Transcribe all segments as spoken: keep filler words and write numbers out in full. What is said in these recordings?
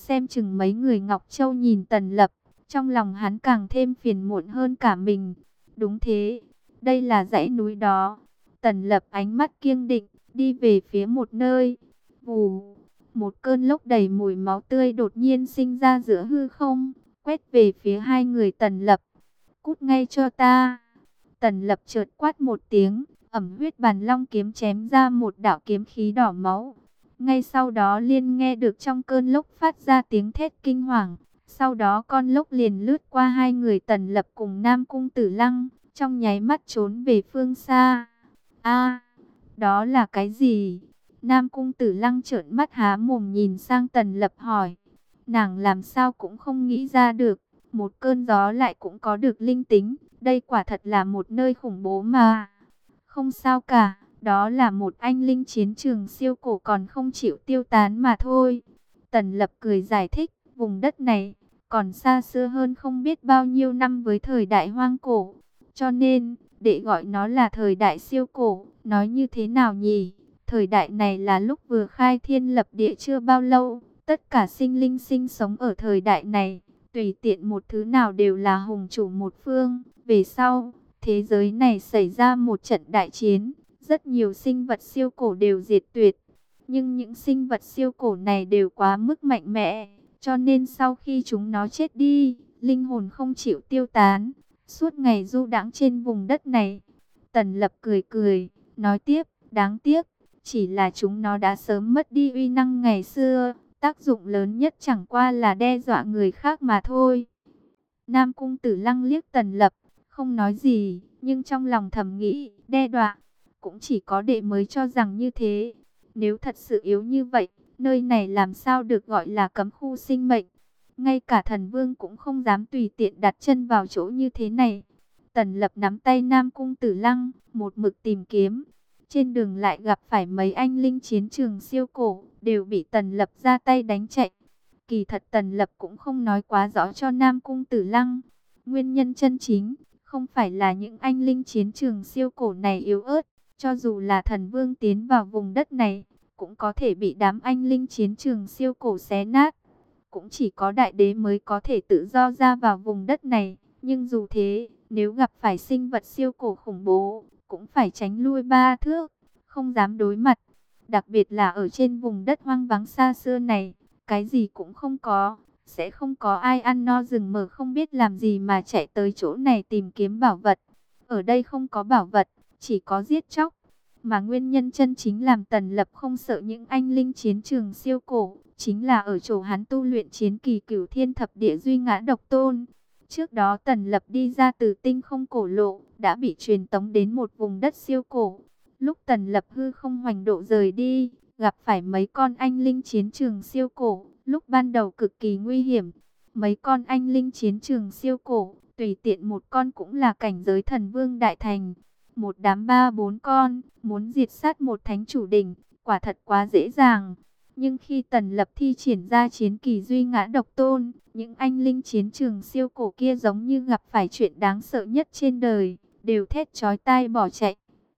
Xem chừng mấy người Ngọc Châu nhìn Tần Lập, trong lòng hắn càng thêm phiền muộn hơn cả mình. Đúng thế, đây là dãy núi đó. Tần Lập ánh mắt kiêng định, đi về phía một nơi. Vù, một cơn lốc đầy mùi máu tươi đột nhiên sinh ra giữa hư không, quét về phía hai người Tần Lập. Cút ngay cho ta. Tần Lập chợt quát một tiếng, ẩm huyết bàn long kiếm chém ra một đạo kiếm khí đỏ máu. Ngay sau đó liền nghe được trong cơn lốc phát ra tiếng thét kinh hoàng. Sau đó con lốc liền lướt qua hai người Tần Lập cùng Nam Cung Tử Lăng, trong nháy mắt trốn về phương xa. A, đó là cái gì? Nam Cung Tử Lăng trợn mắt há mồm nhìn sang Tần Lập hỏi. Nàng làm sao cũng không nghĩ ra được, một cơn gió lại cũng có được linh tính, đây quả thật là một nơi khủng bố mà. Không sao cả, đó là một anh linh chiến trường siêu cổ còn không chịu tiêu tán mà thôi. Tần Lập cười giải thích, vùng đất này còn xa xưa hơn không biết bao nhiêu năm với thời đại hoang cổ. Cho nên, để gọi nó là thời đại siêu cổ, nói như thế nào nhỉ? Thời đại này là lúc vừa khai thiên lập địa chưa bao lâu, tất cả sinh linh sinh sống ở thời đại này, tùy tiện một thứ nào đều là hùng chủ một phương. Về sau, thế giới này xảy ra một trận đại chiến, rất nhiều sinh vật siêu cổ đều diệt tuyệt. Nhưng những sinh vật siêu cổ này đều quá mức mạnh mẽ, cho nên sau khi chúng nó chết đi, linh hồn không chịu tiêu tán, suốt ngày du đãng trên vùng đất này. Tần Lập cười cười, nói tiếp, đáng tiếc, chỉ là chúng nó đã sớm mất đi uy năng ngày xưa, tác dụng lớn nhất chẳng qua là đe dọa người khác mà thôi. Nam Cung Tử Lăng liếc Tần Lập, không nói gì, nhưng trong lòng thầm nghĩ, đe dọa, cũng chỉ có đệ mới cho rằng như thế. Nếu thật sự yếu như vậy, nơi này làm sao được gọi là cấm khu sinh mệnh. Ngay cả thần vương cũng không dám tùy tiện đặt chân vào chỗ như thế này. Tần Lập nắm tay Nam Cung Tử Lăng, một mực tìm kiếm. Trên đường lại gặp phải mấy anh linh chiến trường siêu cổ, đều bị Tần Lập ra tay đánh chạy. Kỳ thật Tần Lập cũng không nói quá rõ cho Nam Cung Tử Lăng. Nguyên nhân chân chính, không phải là những anh linh chiến trường siêu cổ này yếu ớt. Cho dù là thần vương tiến vào vùng đất này, cũng có thể bị đám anh linh chiến trường siêu cổ xé nát. Cũng chỉ có đại đế mới có thể tự do ra vào vùng đất này. Nhưng dù thế, nếu gặp phải sinh vật siêu cổ khủng bố, cũng phải tránh lui ba thước, không dám đối mặt. Đặc biệt là ở trên vùng đất hoang vắng xa xưa này, cái gì cũng không có, sẽ không có ai ăn no rừng mờ không biết làm gì mà chạy tới chỗ này tìm kiếm bảo vật. Ở đây không có bảo vật, chỉ có giết chóc. Mà nguyên nhân chân chính làm Tần Lập không sợ những anh linh chiến trường siêu cổ, chính là ở chỗ hắn tu luyện chiến kỳ cửu thiên thập địa duy ngã độc tôn. Trước đó Tần Lập đi ra từ tinh không cổ lộ, đã bị truyền tống đến một vùng đất siêu cổ. Lúc Tần Lập hư không hoành độ rời đi, gặp phải mấy con anh linh chiến trường siêu cổ, lúc ban đầu cực kỳ nguy hiểm. Mấy con anh linh chiến trường siêu cổ, tùy tiện một con cũng là cảnh giới thần vương đại thành. Một đám ba bốn con, muốn diệt sát một thánh chủ đỉnh, quả thật quá dễ dàng. Nhưng khi Tần Lập thi triển ra chiến kỳ duy ngã độc tôn, những anh linh chiến trường siêu cổ kia giống như gặp phải chuyện đáng sợ nhất trên đời, đều thét chói tai bỏ chạy.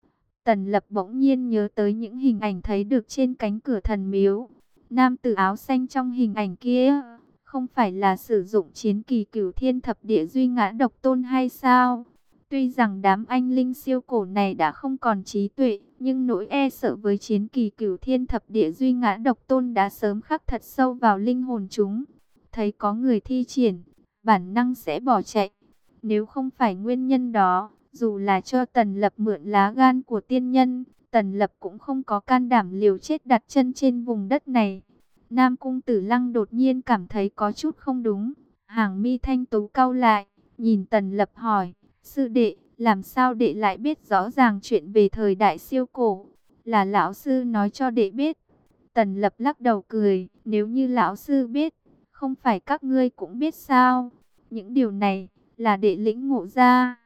Tần Lập bỗng nhiên nhớ tới những hình ảnh thấy được trên cánh cửa thần miếu. Nam tử áo xanh trong hình ảnh kia, không phải là sử dụng chiến kỳ cửu thiên thập địa duy ngã độc tôn hay sao? Tuy rằng đám anh linh siêu cổ này đã không còn trí tuệ, nhưng nỗi e sợ với chiến kỳ cửu thiên thập địa duy ngã độc tôn đã sớm khắc thật sâu vào linh hồn chúng. Thấy có người thi triển, bản năng sẽ bỏ chạy. Nếu không phải nguyên nhân đó, dù là cho Tần Lập mượn lá gan của tiên nhân, Tần Lập cũng không có can đảm liều chết đặt chân trên vùng đất này. Nam Cung Tử Lăng đột nhiên cảm thấy có chút không đúng. Hàng mi thanh tú cau lại, nhìn Tần Lập hỏi, sư đệ, làm sao đệ lại biết rõ ràng chuyện về thời đại siêu cổ? Là lão sư nói cho đệ biết. Tần Lập lắc đầu cười, nếu như lão sư biết, không phải các ngươi cũng biết sao? Những điều này là đệ lĩnh ngộ ra.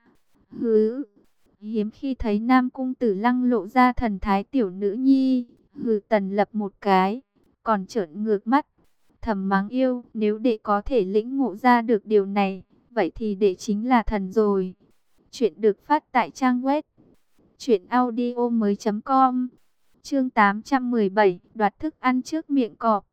Hứ, hiếm khi thấy Nam Cung Tử Lăng lộ ra thần thái tiểu nữ nhi. Hừ, Tần Lập một cái, còn trợn ngược mắt, thầm mắng yêu, nếu đệ có thể lĩnh ngộ ra được điều này, vậy thì đệ chính là thần rồi. Chuyện được phát tại trang web truyện audio mới chấm com. Chương tám trăm mười bảy, đoạt thức ăn trước miệng cọp.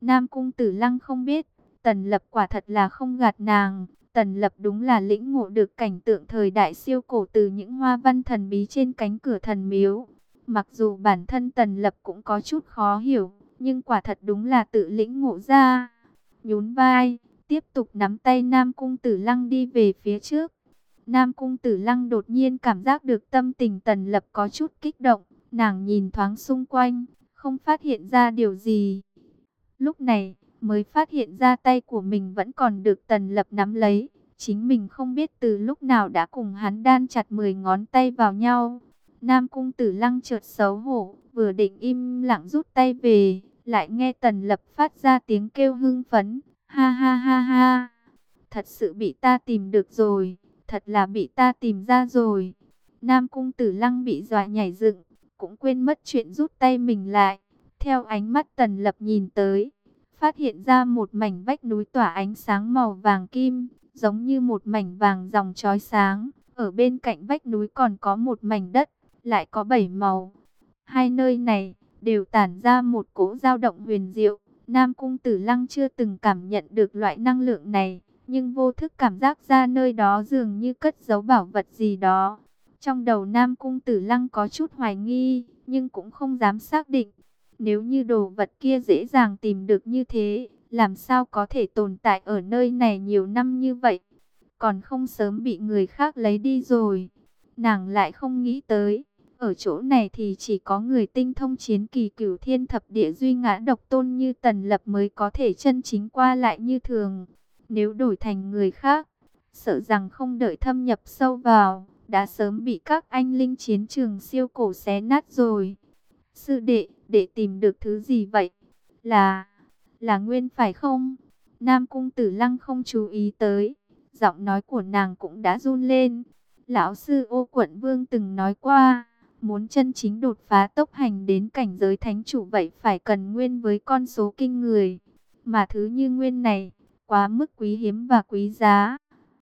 Nam Cung Tử Lăng không biết, Tần Lập quả thật là không gạt nàng. Tần Lập đúng là lĩnh ngộ được cảnh tượng thời đại siêu cổ từ những hoa văn thần bí trên cánh cửa thần miếu. Mặc dù bản thân Tần Lập cũng có chút khó hiểu, nhưng quả thật đúng là tự lĩnh ngộ ra. Nhún vai, tiếp tục nắm tay Nam Cung Tử Lăng đi về phía trước. Nam Cung Tử Lăng đột nhiên cảm giác được tâm tình Tần Lập có chút kích động. Nàng nhìn thoáng xung quanh, không phát hiện ra điều gì. Lúc này, mới phát hiện ra tay của mình vẫn còn được Tần Lập nắm lấy. Chính mình không biết từ lúc nào đã cùng hắn đan chặt mười ngón tay vào nhau. Nam Cung Tử Lăng chợt xấu hổ, vừa định im lặng rút tay về, lại nghe Tần Lập phát ra tiếng kêu hưng phấn. Ha ha ha ha, thật sự bị ta tìm được rồi, thật là bị ta tìm ra rồi. Nam Cung Tử Lăng bị dọa nhảy dựng, cũng quên mất chuyện rút tay mình lại. Theo ánh mắt Tần Lập nhìn tới, phát hiện ra một mảnh vách núi tỏa ánh sáng màu vàng kim, giống như một mảnh vàng ròng chói sáng. Ở bên cạnh vách núi còn có một mảnh đất, lại có bảy màu. Hai nơi này đều tản ra một cỗ dao động huyền diệu. Nam Cung Tử Lăng chưa từng cảm nhận được loại năng lượng này, nhưng vô thức cảm giác ra nơi đó dường như cất giấu bảo vật gì đó. Trong đầu Nam Cung Tử Lăng có chút hoài nghi, nhưng cũng không dám xác định. Nếu như đồ vật kia dễ dàng tìm được như thế, làm sao có thể tồn tại ở nơi này nhiều năm như vậy, còn không sớm bị người khác lấy đi rồi. Nàng lại không nghĩ tới, ở chỗ này thì chỉ có người tinh thông chiến kỳ cửu thiên thập địa duy ngã độc tôn như Tần Lập mới có thể chân chính qua lại như thường. Nếu đổi thành người khác, sợ rằng không đợi thâm nhập sâu vào, đã sớm bị các anh linh chiến trường siêu cổ xé nát rồi. Sư đệ, để tìm được thứ gì vậy? Là, là Nguyên phải không? Nam Cung Tử Lăng không chú ý tới, giọng nói của nàng cũng đã run lên. Lão sư Ô Quận Vương từng nói qua, muốn chân chính đột phá tốc hành đến cảnh giới thánh chủ vậy phải cần Nguyên với con số kinh người. Mà thứ như Nguyên này, quá mức quý hiếm và quý giá.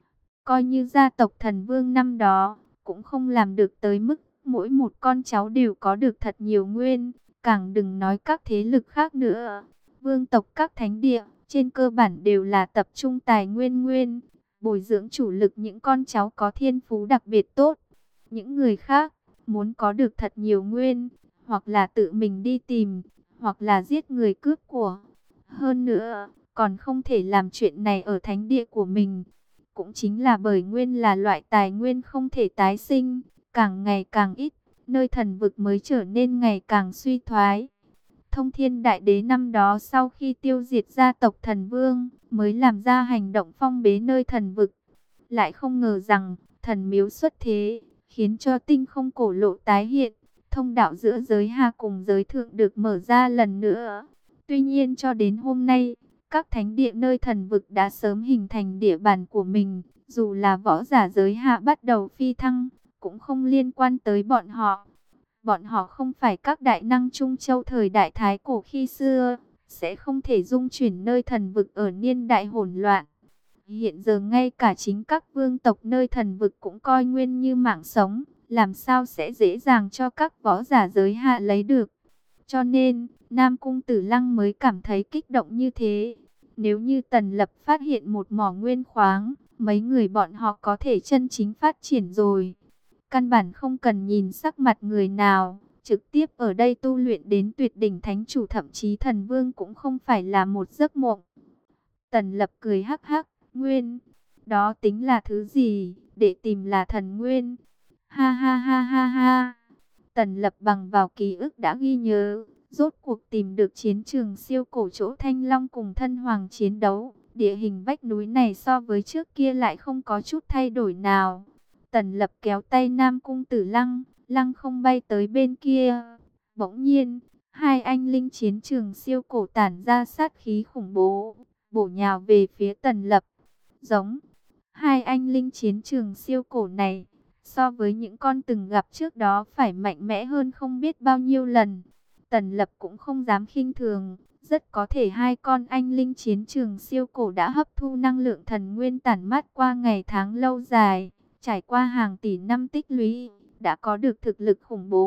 Coi như gia tộc thần Vương năm đó, cũng không làm được tới mức mỗi một con cháu đều có được thật nhiều Nguyên, càng đừng nói các thế lực khác nữa. Vương tộc các thánh địa, trên cơ bản đều là tập trung tài nguyên Nguyên, bồi dưỡng chủ lực những con cháu có thiên phú đặc biệt tốt. Những người khác, muốn có được thật nhiều Nguyên, hoặc là tự mình đi tìm, hoặc là giết người cướp của. Hơn nữa, còn không thể làm chuyện này ở thánh địa của mình. Cũng chính là bởi Nguyên là loại tài nguyên không thể tái sinh, càng ngày càng ít, nơi thần vực mới trở nên ngày càng suy thoái. Thông Thiên Đại Đế năm đó sau khi tiêu diệt gia tộc thần Vương, mới làm ra hành động phong bế nơi thần vực. Lại không ngờ rằng, thần miếu xuất thế, khiến cho tinh không cổ lộ tái hiện, thông đạo giữa giới hạ cùng giới thượng được mở ra lần nữa. Tuy nhiên cho đến hôm nay, các thánh địa nơi thần vực đã sớm hình thành địa bàn của mình, dù là võ giả giới hạ bắt đầu phi thăng, cũng không liên quan tới bọn họ. Bọn họ không phải các đại năng Trung Châu thời đại Thái Cổ khi xưa, sẽ không thể dung chuyển nơi thần vực ở niên đại hỗn loạn. Hiện giờ ngay cả chính các vương tộc nơi thần vực cũng coi Nguyên như mạng sống, làm sao sẽ dễ dàng cho các võ giả giới hạ lấy được. Cho nên, Nam Cung Tử Lăng mới cảm thấy kích động như thế. Nếu như Tần Lập phát hiện một mỏ nguyên khoáng, mấy người bọn họ có thể chân chính phát triển rồi. Căn bản không cần nhìn sắc mặt người nào, trực tiếp ở đây tu luyện đến tuyệt đỉnh thánh chủ thậm chí thần vương cũng không phải là một giấc mộng. Tần Lập cười hắc hắc, Nguyên, đó tính là thứ gì, để tìm là thần Nguyên. Ha ha ha ha ha. Tần Lập bằng vào ký ức đã ghi nhớ, rốt cuộc tìm được chiến trường siêu cổ chỗ Thanh Long cùng thân hoàng chiến đấu. Địa hình vách núi này so với trước kia lại không có chút thay đổi nào. Tần Lập kéo tay Nam Cung Tử Lăng, Lăng không bay tới bên kia. Bỗng nhiên, hai anh linh chiến trường siêu cổ tản ra sát khí khủng bố, bổ nhào về phía Tần Lập. Giống, hai anh linh chiến trường siêu cổ này, so với những con từng gặp trước đó phải mạnh mẽ hơn không biết bao nhiêu lần. Tần Lập cũng không dám khinh thường, rất có thể hai con anh linh chiến trường siêu cổ đã hấp thu năng lượng thần nguyên tản mát qua ngày tháng lâu dài, trải qua hàng tỷ năm tích lũy, đã có được thực lực khủng bố,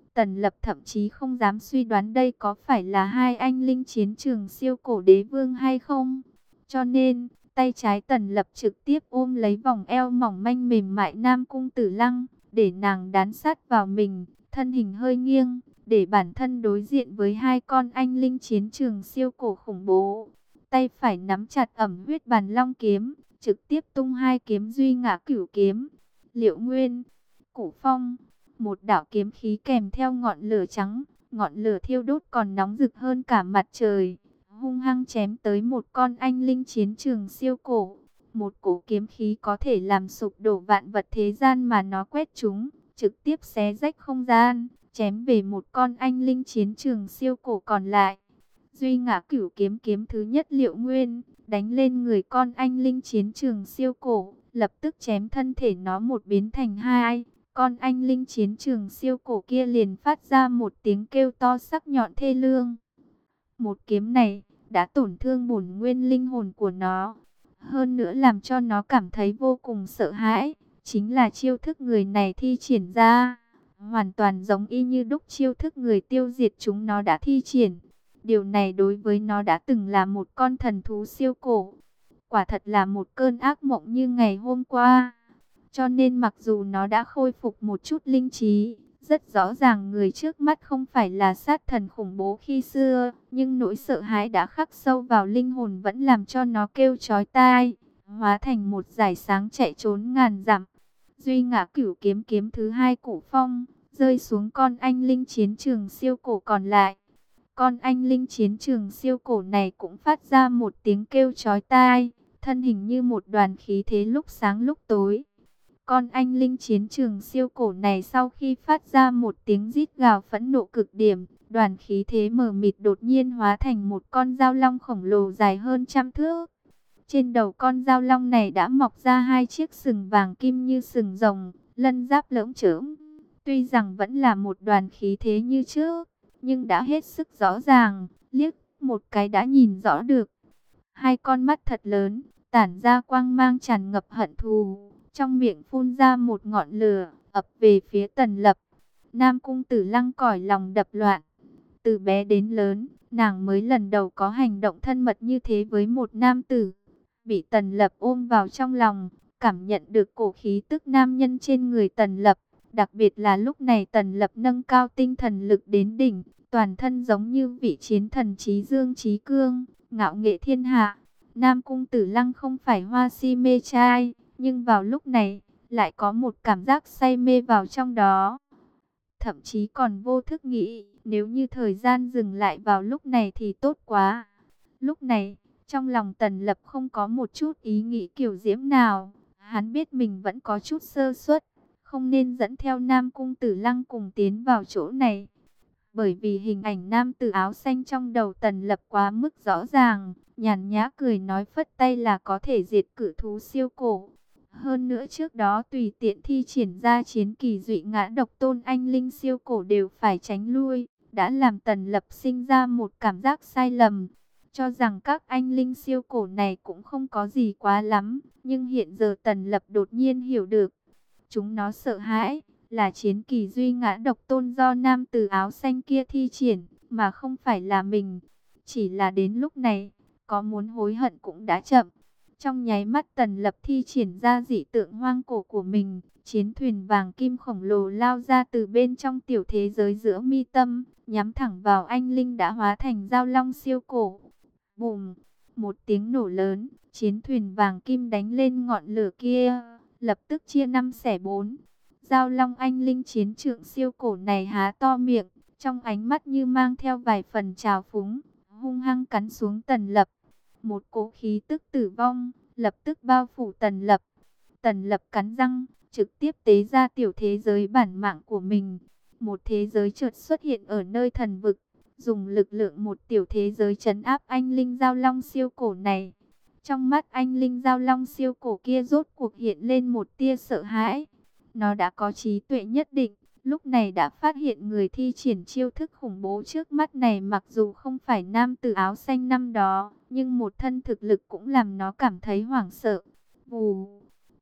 Tần Lập thậm chí không dám suy đoán đây có phải là hai anh linh chiến trường siêu cổ đế vương hay không. Cho nên, tay trái Tần Lập trực tiếp ôm lấy vòng eo mỏng manh mềm mại Nam Cung Tử Lăng, để nàng đán sát vào mình, thân hình hơi nghiêng, để bản thân đối diện với hai con anh linh chiến trường siêu cổ khủng bố. Tay phải nắm chặt ẩm huyết bàn long kiếm, trực tiếp tung hai kiếm duy ngã cửu kiếm. Liệu Nguyên, Cửu Phong, một đạo kiếm khí kèm theo ngọn lửa trắng, ngọn lửa thiêu đốt còn nóng rực hơn cả mặt trời, hung hăng chém tới một con anh linh chiến trường siêu cổ. Một cổ kiếm khí có thể làm sụp đổ vạn vật thế gian mà nó quét chúng, trực tiếp xé rách không gian, chém về một con anh linh chiến trường siêu cổ còn lại. Duy ngã cửu kiếm kiếm thứ nhất Liệu Nguyên, đánh lên người con anh linh chiến trường siêu cổ, lập tức chém thân thể nó một biến thành hai. Con anh linh chiến trường siêu cổ kia liền phát ra một tiếng kêu to sắc nhọn thê lương. Một kiếm này đã tổn thương bổn nguyên linh hồn của nó, hơn nữa làm cho nó cảm thấy vô cùng sợ hãi. Chính là chiêu thức người này thi triển ra, hoàn toàn giống y như đúc chiêu thức người tiêu diệt chúng nó đã thi triển. Điều này đối với nó đã từng là một con thần thú siêu cổ, quả thật là một cơn ác mộng như ngày hôm qua. Cho nên mặc dù nó đã khôi phục một chút linh trí, rất rõ ràng người trước mắt không phải là sát thần khủng bố khi xưa, nhưng nỗi sợ hãi đã khắc sâu vào linh hồn vẫn làm cho nó kêu chói tai, hóa thành một dải sáng chạy trốn ngàn dặm. Duy ngã cửu kiếm kiếm thứ hai Cửu Phong, rơi xuống con anh linh chiến trường siêu cổ còn lại. Con anh linh chiến trường siêu cổ này cũng phát ra một tiếng kêu chói tai, thân hình như một đoàn khí thế lúc sáng lúc tối. Con anh linh chiến trường siêu cổ này sau khi phát ra một tiếng rít gào phẫn nộ cực điểm, đoàn khí thế mờ mịt đột nhiên hóa thành một con dao long khổng lồ dài hơn trăm thước. Trên đầu con dao long này đã mọc ra hai chiếc sừng vàng kim như sừng rồng, lân giáp lởm chởm. Tuy rằng vẫn là một đoàn khí thế như trước, nhưng đã hết sức rõ ràng, liếc một cái đã nhìn rõ được. Hai con mắt thật lớn, tản ra quang mang tràn ngập hận thù, trong miệng phun ra một ngọn lửa, ập về phía Tần Lập. Nam Cung Tử Lăng cõi lòng đập loạn. Từ bé đến lớn, nàng mới lần đầu có hành động thân mật như thế với một nam tử. Bị Tần Lập ôm vào trong lòng, cảm nhận được cổ khí tức nam nhân trên người Tần Lập. Đặc biệt là lúc này Tần Lập nâng cao tinh thần lực đến đỉnh, toàn thân giống như vị chiến thần trí dương trí cương, ngạo nghệ thiên hạ. Nam Cung Tử Lăng không phải hoa si mê trai, nhưng vào lúc này, lại có một cảm giác say mê vào trong đó. Thậm chí còn vô thức nghĩ, nếu như thời gian dừng lại vào lúc này thì tốt quá. Lúc này, trong lòng Tần Lập không có một chút ý nghĩ kiểu diễm nào. Hắn biết mình vẫn có chút sơ suất, không nên dẫn theo Nam Cung Tử Lăng cùng tiến vào chỗ này. Bởi vì hình ảnh nam tử áo xanh trong đầu Tần Lập quá mức rõ ràng, nhàn nhã cười nói phất tay là có thể diệt cử thú siêu cổ. Hơn nữa trước đó tùy tiện thi triển ra chiến kỳ dụy ngã độc tôn anh linh siêu cổ đều phải tránh lui, đã làm Tần Lập sinh ra một cảm giác sai lầm, cho rằng các anh linh siêu cổ này cũng không có gì quá lắm. Nhưng hiện giờ Tần Lập đột nhiên hiểu được, chúng nó sợ hãi là chiến kỳ duy ngã độc tôn do nam tử áo xanh kia thi triển, mà không phải là mình. Chỉ là đến lúc này, có muốn hối hận cũng đã chậm. Trong nháy mắt Tần Lập thi triển ra dị tượng hoang cổ của mình, chiến thuyền vàng kim khổng lồ lao ra từ bên trong tiểu thế giới giữa mi tâm, nhắm thẳng vào anh linh đã hóa thành dao long siêu cổ. Bùm, một tiếng nổ lớn, chiến thuyền vàng kim đánh lên ngọn lửa kia, lập tức chia năm xẻ bốn. Dao long anh linh chiến trượng siêu cổ này há to miệng, trong ánh mắt như mang theo vài phần trào phúng, hung hăng cắn xuống Tần Lập. Một cỗ khí tức tử vong lập tức bao phủ Tần Lập. Tần Lập cắn răng, trực tiếp tế ra tiểu thế giới bản mạng của mình. Một thế giới chợt xuất hiện ở nơi thần vực, dùng lực lượng một tiểu thế giới trấn áp anh linh dao long siêu cổ này. Trong mắt anh linh dao long siêu cổ kia rốt cuộc hiện lên một tia sợ hãi. Nó đã có trí tuệ nhất định, lúc này đã phát hiện người thi triển chiêu thức khủng bố trước mắt này mặc dù không phải nam tử áo xanh năm đó, nhưng một thân thực lực cũng làm nó cảm thấy hoảng sợ. Vù,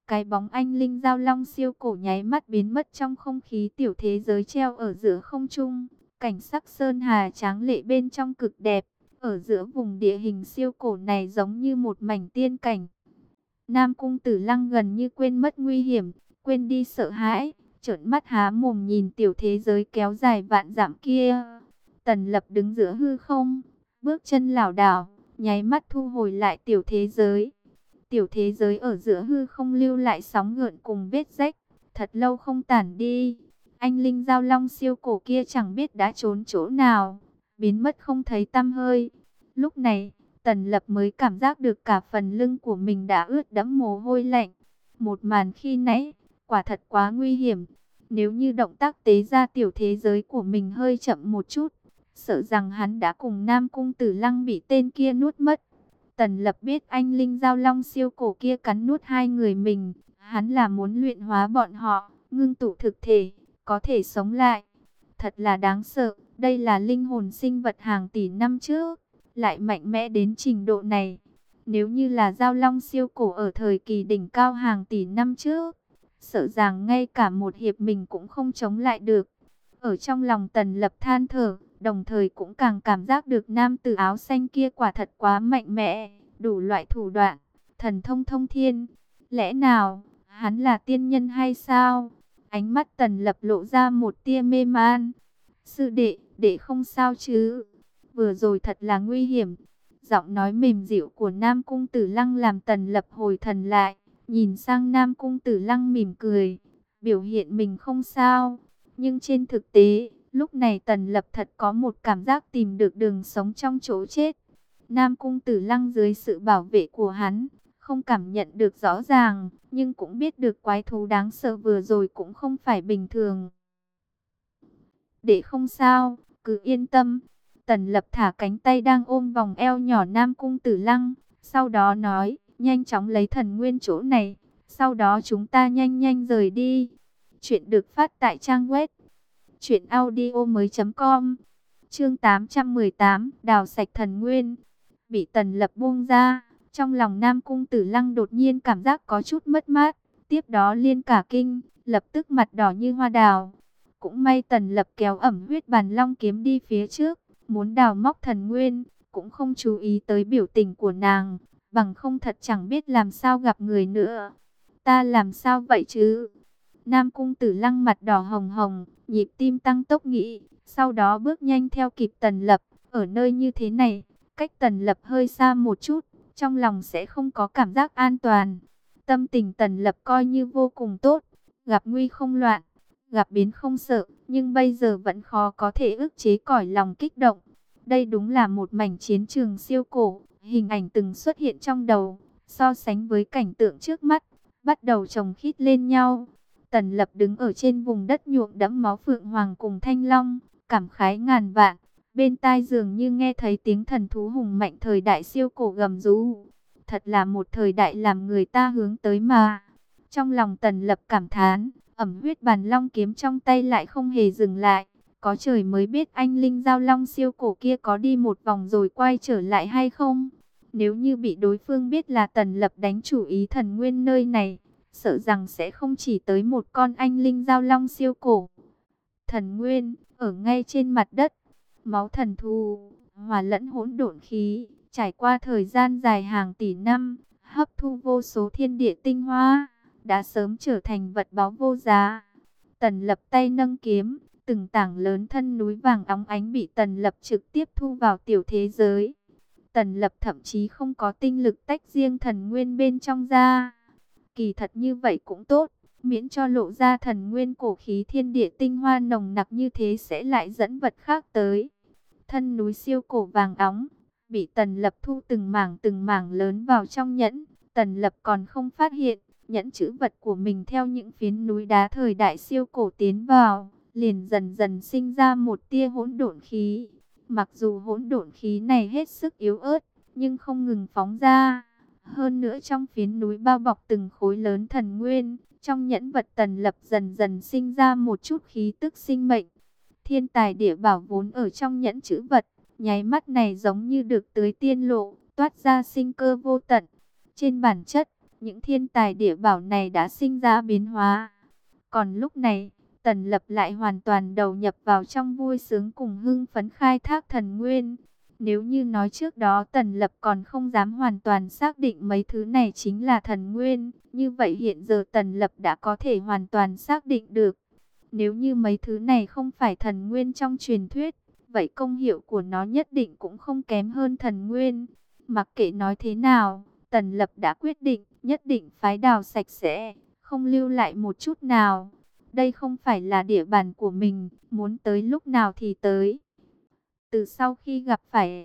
Cái bóng anh linh giao long siêu cổ nháy mắt biến mất trong không khí tiểu thế giới treo ở giữa không trung. Cảnh sắc sơn hà tráng lệ bên trong cực đẹp. Ở giữa vùng địa hình siêu cổ này giống như một mảnh tiên cảnh. Nam Cung Tử Lăng gần như quên mất nguy hiểm, quên đi sợ hãi, trợn mắt há mồm nhìn tiểu thế giới kéo dài vạn dặm kia. Tần Lập đứng giữa hư không, bước chân lảo đảo, nháy mắt thu hồi lại tiểu thế giới. Tiểu thế giới ở giữa hư không lưu lại sóng gợn cùng vết rách, thật lâu không tản đi. Anh linh giao long siêu cổ kia chẳng biết đã trốn chỗ nào, biến mất không thấy tăm hơi. Lúc này, Tần Lập mới cảm giác được cả phần lưng của mình đã ướt đẫm mồ hôi lạnh. Một màn khi nãy, quả thật quá nguy hiểm. Nếu như động tác tế ra tiểu thế giới của mình hơi chậm một chút, sợ rằng hắn đã cùng Nam Cung Tử Lăng bị tên kia nuốt mất. Tần Lập biết anh linh giao long siêu cổ kia cắn nuốt hai người mình. Hắn là muốn luyện hóa bọn họ, ngưng tụ thực thể, có thể sống lại. Thật là đáng sợ, đây là linh hồn sinh vật hàng tỷ năm trước, lại mạnh mẽ đến trình độ này. Nếu như là giao long siêu cổ ở thời kỳ đỉnh cao hàng tỷ năm trước, sợ rằng ngay cả một hiệp mình cũng không chống lại được. Ở trong lòng Tần Lập than thở, đồng thời cũng càng cảm giác được nam tử áo xanh kia quả thật quá mạnh mẽ, đủ loại thủ đoạn, thần thông thông thiên. Lẽ nào, hắn là tiên nhân hay sao? Ánh mắt Tần Lập lộ ra một tia mê man. Sư đệ, đệ không sao chứ? Vừa rồi thật là nguy hiểm. Giọng nói mềm dịu của Nam Cung Tử Lăng làm Tần Lập hồi thần lại. Nhìn sang Nam Cung Tử Lăng mỉm cười, biểu hiện mình không sao. Nhưng trên thực tế, lúc này Tần Lập thật có một cảm giác tìm được đường sống trong chỗ chết. Nam Cung Tử Lăng dưới sự bảo vệ của hắn, không cảm nhận được rõ ràng, nhưng cũng biết được quái thú đáng sợ vừa rồi cũng không phải bình thường. Để không sao, cứ yên tâm. Tần Lập thả cánh tay đang ôm vòng eo nhỏ Nam Cung Tử Lăng, sau đó nói, nhanh chóng lấy thần nguyên chỗ này, sau đó chúng ta nhanh nhanh rời đi. Chuyện được phát tại trang web truyện audio mới chấm com. Chương tám trăm mười tám, đào sạch thần nguyên. Bị Tần Lập buông ra, trong lòng Nam Cung Tử Lăng đột nhiên cảm giác có chút mất mát, tiếp đó liên cả kinh, lập tức mặt đỏ như hoa đào. Cũng may Tần Lập kéo ẩm huyết bàn long kiếm đi phía trước, muốn đào móc thần nguyên, cũng không chú ý tới biểu tình của nàng, bằng không thật chẳng biết làm sao gặp người nữa. Ta làm sao vậy chứ? Nam Cung Tử Lăng mặt đỏ hồng hồng, nhịp tim tăng tốc nghĩ, sau đó bước nhanh theo kịp Tần Lập. Ở nơi như thế này, cách Tần Lập hơi xa một chút, trong lòng sẽ không có cảm giác an toàn. Tâm tình Tần Lập coi như vô cùng tốt, gặp nguy không loạn, gặp biến không sợ, nhưng bây giờ vẫn khó có thể ức chế cõi lòng kích động. Đây đúng là một mảnh chiến trường siêu cổ, hình ảnh từng xuất hiện trong đầu, so sánh với cảnh tượng trước mắt, bắt đầu chồng khít lên nhau. Tần Lập đứng ở trên vùng đất nhuộm đẫm máu phượng hoàng cùng thanh long, cảm khái ngàn vạn. Bên tai dường như nghe thấy tiếng thần thú hùng mạnh thời đại siêu cổ gầm rú. Thật là một thời đại làm người ta hướng tới mà. Trong lòng Tần Lập cảm thán, ẩm huyết bàn long kiếm trong tay lại không hề dừng lại. Có trời mới biết anh linh giao long siêu cổ kia có đi một vòng rồi quay trở lại hay không. Nếu như bị đối phương biết là Tần Lập đánh chủ ý thần nguyên nơi này, sợ rằng sẽ không chỉ tới một con anh linh giao long siêu cổ. Thần nguyên, ở ngay trên mặt đất, máu thần thú, hòa lẫn hỗn độn khí, trải qua thời gian dài hàng tỷ năm, hấp thu vô số thiên địa tinh hoa, đã sớm trở thành vật báu vô giá. Tần Lập tay nâng kiếm, từng tảng lớn thân núi vàng óng ánh bị Tần Lập trực tiếp thu vào tiểu thế giới. Tần Lập thậm chí không có tinh lực tách riêng thần nguyên bên trong ra. Kỳ thật như vậy cũng tốt, miễn cho lộ ra thần nguyên cổ khí thiên địa tinh hoa nồng nặc như thế sẽ lại dẫn vật khác tới. Thân núi siêu cổ vàng óng, bị Tần Lập thu từng mảng từng mảng lớn vào trong nhẫn. Tần Lập còn không phát hiện, nhẫn trữ vật của mình theo những phiến núi đá thời đại siêu cổ tiến vào, liền dần dần sinh ra một tia hỗn độn khí. Mặc dù hỗn độn khí này hết sức yếu ớt, nhưng không ngừng phóng ra. Hơn nữa trong phiến núi bao bọc từng khối lớn thần nguyên, trong nhẫn vật Tần Lập dần dần sinh ra một chút khí tức sinh mệnh. Thiên tài địa bảo vốn ở trong nhẫn trữ vật, nháy mắt này giống như được tưới tiên lộ, toát ra sinh cơ vô tận. Trên bản chất, những thiên tài địa bảo này đã sinh ra biến hóa. Còn lúc này, Tần Lập lại hoàn toàn đầu nhập vào trong vui sướng cùng hưng phấn khai thác thần nguyên. Nếu như nói trước đó Tần Lập còn không dám hoàn toàn xác định mấy thứ này chính là thần nguyên, như vậy hiện giờ Tần Lập đã có thể hoàn toàn xác định được. Nếu như mấy thứ này không phải thần nguyên trong truyền thuyết, vậy công hiệu của nó nhất định cũng không kém hơn thần nguyên. Mặc kệ nói thế nào, Tần Lập đã quyết định nhất định phái đào sạch sẽ, không lưu lại một chút nào. Đây không phải là địa bàn của mình, muốn tới lúc nào thì tới. Từ sau khi gặp phải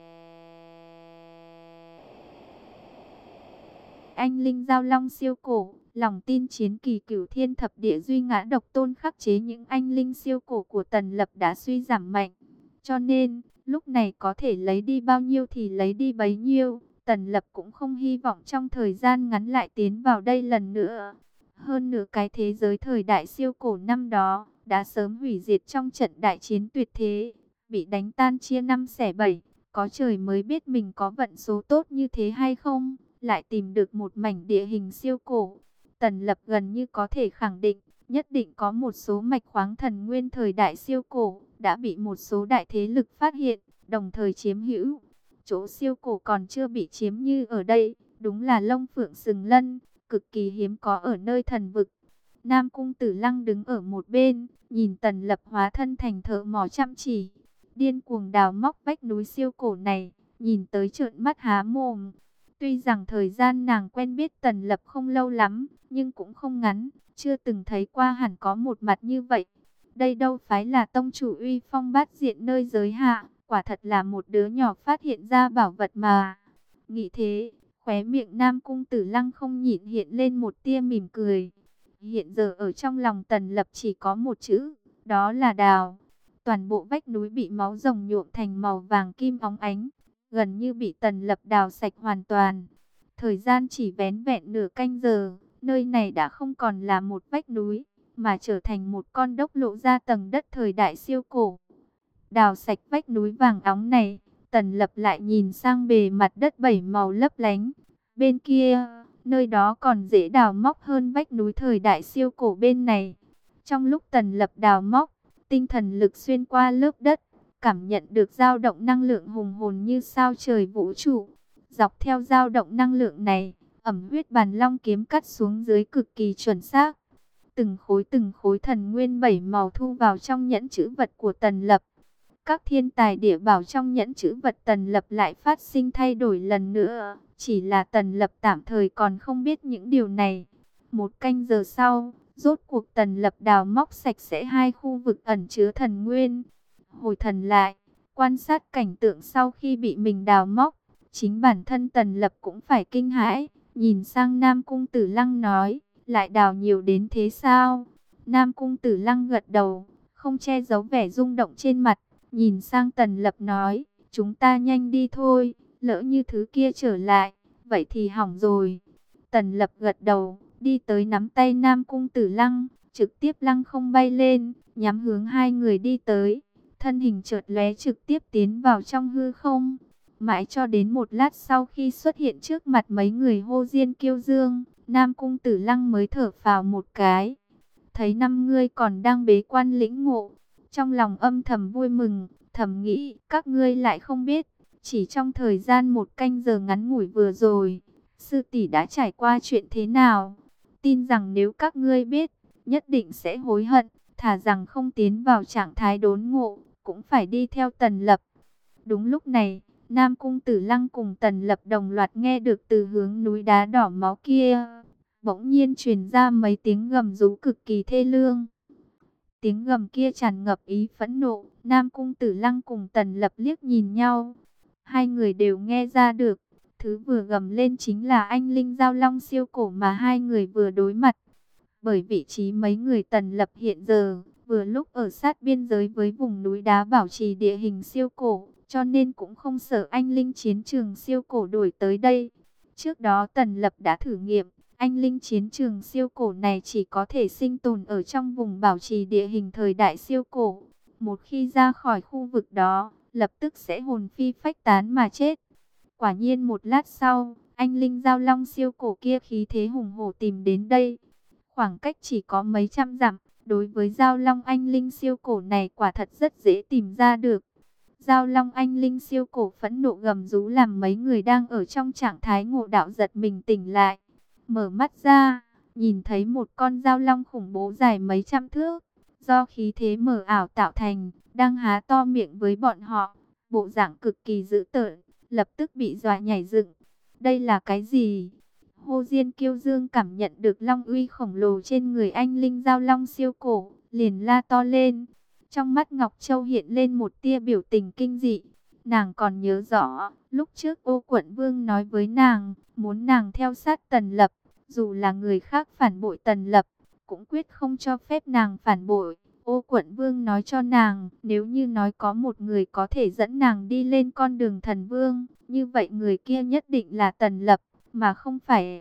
anh linh giao long siêu cổ, lòng tin chiến kỳ cửu thiên thập địa duy ngã độc tôn khắc chế những anh linh siêu cổ của Tần Lập đã suy giảm mạnh. Cho nên, lúc này có thể lấy đi bao nhiêu thì lấy đi bấy nhiêu. Tần Lập cũng không hy vọng trong thời gian ngắn lại tiến vào đây lần nữa. Hơn nữa cái thế giới thời đại siêu cổ năm đó đã sớm hủy diệt trong trận đại chiến tuyệt thế, bị đánh tan chia năm xẻ bảy. Có trời mới biết mình có vận số tốt như thế hay không, lại tìm được một mảnh địa hình siêu cổ. Tần Lập gần như có thể khẳng định, nhất định có một số mạch khoáng thần nguyên thời đại siêu cổ đã bị một số đại thế lực phát hiện, đồng thời chiếm hữu. Chỗ siêu cổ còn chưa bị chiếm như ở đây, đúng là Long Phượng Sừng Lân, cực kỳ hiếm có ở nơi thần vực. Nam Cung Tử Lăng đứng ở một bên, nhìn Tần Lập hóa thân thành thợ mỏ chăm chỉ, điên cuồng đào móc vách núi siêu cổ này, nhìn tới trợn mắt há mồm. Tuy rằng thời gian nàng quen biết Tần Lập không lâu lắm, nhưng cũng không ngắn, chưa từng thấy qua hẳn có một mặt như vậy. Đây đâu phải là tông chủ uy phong bát diện nơi giới hạ, quả thật là một đứa nhỏ phát hiện ra bảo vật mà. Nghĩ thế, khóe miệng Nam Cung Tử Lăng không nhịn hiện lên một tia mỉm cười. Hiện giờ ở trong lòng Tần Lập chỉ có một chữ, đó là đào. Toàn bộ vách núi bị máu rồng nhuộm thành màu vàng kim óng ánh, gần như bị Tần Lập đào sạch hoàn toàn. Thời gian chỉ vén vẹn nửa canh giờ, nơi này đã không còn là một vách núi, mà trở thành một con đốc lộ ra tầng đất thời đại siêu cổ. Đào sạch vách núi vàng óng này, Tần Lập lại nhìn sang bề mặt đất bảy màu lấp lánh. Bên kia, nơi đó còn dễ đào móc hơn vách núi thời đại siêu cổ bên này. Trong lúc Tần Lập đào móc, tinh thần lực xuyên qua lớp đất, cảm nhận được dao động năng lượng hùng hồn như sao trời vũ trụ. Dọc theo dao động năng lượng này, ẩm huyết bàn long kiếm cắt xuống dưới cực kỳ chuẩn xác. Từng khối từng khối thần nguyên bảy màu thu vào trong nhẫn chữ vật của Tần Lập. Các thiên tài địa bảo trong nhẫn chữ vật Tần Lập lại phát sinh thay đổi lần nữa. Chỉ là Tần Lập tạm thời còn không biết những điều này. Một canh giờ sau, rốt cuộc Tần Lập đào móc sạch sẽ hai khu vực ẩn chứa thần nguyên. Hồi thần lại, quan sát cảnh tượng sau khi bị mình đào móc. Chính bản thân Tần Lập cũng phải kinh hãi. Nhìn sang Nam Cung Tử Lăng nói, lại đào nhiều đến thế sao? Nam Cung Tử Lăng gật đầu, không che giấu vẻ rung động trên mặt. Nhìn sang Tần Lập nói, chúng ta nhanh đi thôi, lỡ như thứ kia trở lại, vậy thì hỏng rồi. Tần Lập gật đầu, đi tới nắm tay Nam Cung Tử Lăng, trực tiếp lăng không bay lên, nhắm hướng hai người đi tới. Thân hình chợt lóe trực tiếp tiến vào trong hư không. Mãi cho đến một lát sau khi xuất hiện trước mặt mấy người hô diên kiêu dương, Nam Cung Tử Lăng mới thở phào một cái. Thấy năm ngươi còn đang bế quan lĩnh ngộ, trong lòng âm thầm vui mừng, thầm nghĩ các ngươi lại không biết. Chỉ trong thời gian một canh giờ ngắn ngủi vừa rồi, sư tỷ đã trải qua chuyện thế nào. Tin rằng nếu các ngươi biết, nhất định sẽ hối hận, thà rằng không tiến vào trạng thái đốn ngộ, cũng phải đi theo Tần Lập. Đúng lúc này, Nam Cung Tử Lăng cùng Tần Lập đồng loạt nghe được từ hướng núi đá đỏ máu kia. Bỗng nhiên truyền ra mấy tiếng gầm rú cực kỳ thê lương. Tiếng gầm kia tràn ngập ý phẫn nộ. Nam Cung Tử Lăng cùng Tần Lập liếc nhìn nhau. Hai người đều nghe ra được. Thứ vừa gầm lên chính là anh linh giao long siêu cổ mà hai người vừa đối mặt. Bởi vị trí mấy người Tần Lập hiện giờ, vừa lúc ở sát biên giới với vùng núi đá bảo trì địa hình siêu cổ, cho nên cũng không sợ anh linh chiến trường siêu cổ đổi tới đây. Trước đó Tần Lập đã thử nghiệm, anh linh chiến trường siêu cổ này chỉ có thể sinh tồn ở trong vùng bảo trì địa hình thời đại siêu cổ. Một khi ra khỏi khu vực đó, lập tức sẽ hồn phi phách tán mà chết. Quả nhiên một lát sau, anh anh linh giao long siêu cổ kia khí thế hùng hổ tìm đến đây. Khoảng cách chỉ có mấy trăm dặm, đối với giao long anh linh siêu cổ này quả thật rất dễ tìm ra được. Giao long anh linh siêu cổ phẫn nộ gầm rú làm mấy người đang ở trong trạng thái ngộ đạo giật mình tỉnh lại. Mở mắt ra, nhìn thấy một con giao long khủng bố dài mấy trăm thước, do khí thế mờ ảo tạo thành, đang há to miệng với bọn họ, bộ dạng cực kỳ dữ tợn, lập tức bị dọa nhảy dựng. Đây là cái gì? Hồ Diên Kiêu Dương cảm nhận được long uy khổng lồ trên người anh linh giao long siêu cổ, liền la to lên. Trong mắt Ngọc Châu hiện lên một tia biểu tình kinh dị. Nàng còn nhớ rõ, lúc trước Ô Quận Vương nói với nàng, muốn nàng theo sát Tần Lập, dù là người khác phản bội Tần Lập, cũng quyết không cho phép nàng phản bội. Ô Quận Vương nói cho nàng, nếu như nói có một người có thể dẫn nàng đi lên con đường thần vương, như vậy người kia nhất định là Tần Lập, mà không phải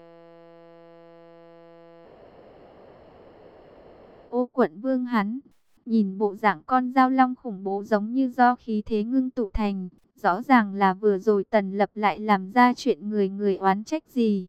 Ô Quận Vương hắn. Nhìn bộ dạng con dao long khủng bố giống như do khí thế ngưng tụ thành, rõ ràng là vừa rồi Tần Lập lại làm ra chuyện người người oán trách gì.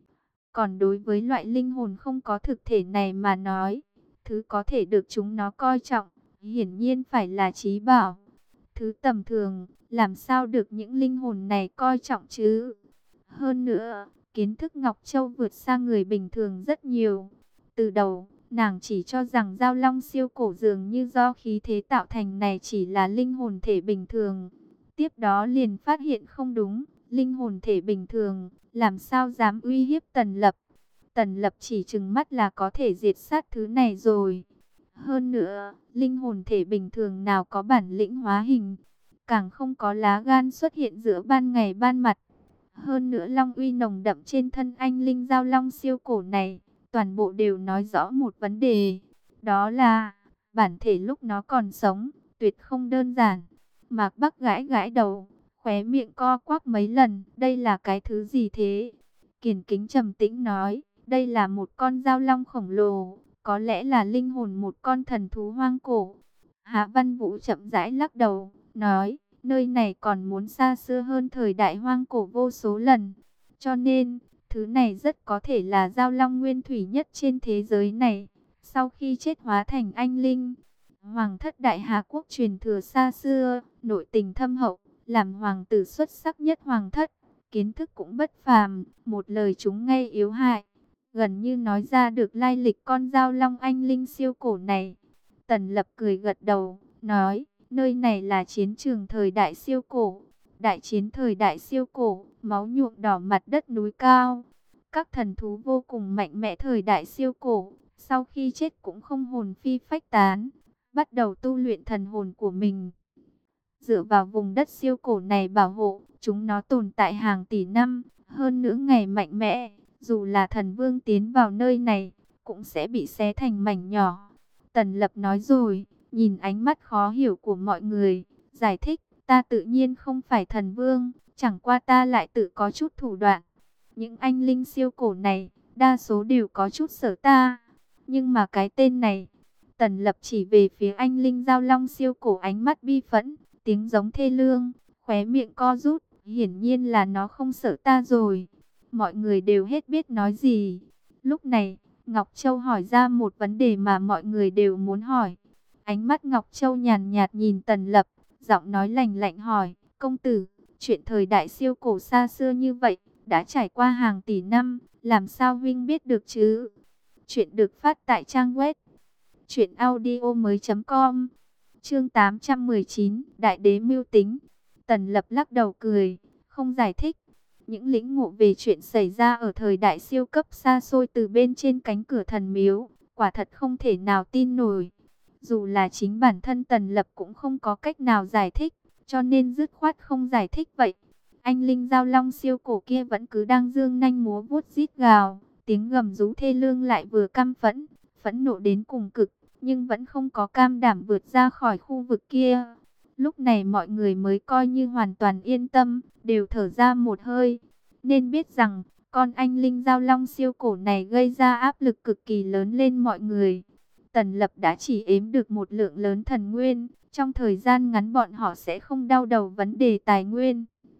Còn đối với loại linh hồn không có thực thể này mà nói, thứ có thể được chúng nó coi trọng, hiển nhiên phải là trí bảo. Thứ tầm thường, làm sao được những linh hồn này coi trọng chứ? Hơn nữa, kiến thức Ngọc Châu vượt xa người bình thường rất nhiều. Từ đầu, nàng chỉ cho rằng giao long siêu cổ dường như do khí thế tạo thành này chỉ là linh hồn thể bình thường. Tiếp đó liền phát hiện không đúng, linh hồn thể bình thường, làm sao dám uy hiếp Tần Lập. Tần Lập chỉ trừng mắt là có thể diệt sát thứ này rồi. Hơn nữa, linh hồn thể bình thường nào có bản lĩnh hóa hình, càng không có lá gan xuất hiện giữa ban ngày ban mặt. Hơn nữa long uy nồng đậm trên thân anh linh giao long siêu cổ này, toàn bộ đều nói rõ một vấn đề. Đó là, bản thể lúc nó còn sống, tuyệt không đơn giản. Mạc Bắc gãi gãi đầu, khóe miệng co quắp mấy lần. Đây là cái thứ gì thế? Kiền Kính trầm tĩnh nói, đây là một con giao long khổng lồ, có lẽ là linh hồn một con thần thú hoang cổ. Hạ Văn Vũ chậm rãi lắc đầu, nói, nơi này còn muốn xa xưa hơn thời đại hoang cổ vô số lần. Cho nên, thứ này rất có thể là giao long nguyên thủy nhất trên thế giới này. Sau khi chết hóa thành anh linh, Hoàng thất Đại Hà Quốc truyền thừa xa xưa, nội tình thâm hậu, làm hoàng tử xuất sắc nhất hoàng thất. Kiến thức cũng bất phàm, một lời chúng nghe yếu hại, gần như nói ra được lai lịch con giao long anh linh siêu cổ này. Tần Lập cười gật đầu, nói, nơi này là chiến trường thời đại siêu cổ. Đại chiến thời đại siêu cổ, máu nhuộm đỏ mặt đất núi cao. Các thần thú vô cùng mạnh mẽ thời đại siêu cổ, sau khi chết cũng không hồn phi phách tán, bắt đầu tu luyện thần hồn của mình. Dựa vào vùng đất siêu cổ này bảo hộ, chúng nó tồn tại hàng tỷ năm, hơn nữa ngày mạnh mẽ, dù là thần vương tiến vào nơi này, cũng sẽ bị xé thành mảnh nhỏ. Tần Lập nói rồi, nhìn ánh mắt khó hiểu của mọi người, giải thích, ta tự nhiên không phải thần vương, chẳng qua ta lại tự có chút thủ đoạn. Những anh linh siêu cổ này, đa số đều có chút sở ta, nhưng mà cái tên này, Tần Lập chỉ về phía anh linh giao long siêu cổ ánh mắt bi phẫn, tiếng giống thê lương, khóe miệng co rút, hiển nhiên là nó không sợ ta rồi. Mọi người đều hết biết nói gì. Lúc này, Ngọc Châu hỏi ra một vấn đề mà mọi người đều muốn hỏi. Ánh mắt Ngọc Châu nhàn nhạt nhìn Tần Lập, giọng nói lạnh lạnh hỏi, công tử, chuyện thời đại siêu cổ xa xưa như vậy, đã trải qua hàng tỷ năm, làm sao huynh biết được chứ? Chuyện được phát tại trang web truyện audio mới chấm com. Chương tám trăm mười chín, Đại đế mưu tính. Tần Lập lắc đầu cười, không giải thích. Những lĩnh ngộ về chuyện xảy ra ở thời đại siêu cấp xa xôi từ bên trên cánh cửa thần miếu, quả thật không thể nào tin nổi. Dù là chính bản thân Tần Lập cũng không có cách nào giải thích, cho nên dứt khoát không giải thích vậy. Anh linh giao long siêu cổ kia vẫn cứ đang dương nanh múa vuốt rít gào, tiếng gầm rú thê lương lại vừa căm phẫn, phẫn nộ đến cùng cực, nhưng vẫn không có cam đảm vượt ra khỏi khu vực kia. Lúc này mọi người mới coi như hoàn toàn yên tâm, đều thở ra một hơi. Nên biết rằng, con anh linh giao long siêu cổ này gây ra áp lực cực kỳ lớn lên mọi người. Tần Lập đã chỉ ếm được một lượng lớn thần nguyên, trong thời gian ngắn bọn họ sẽ không đau đầu vấn đề tài nguyên.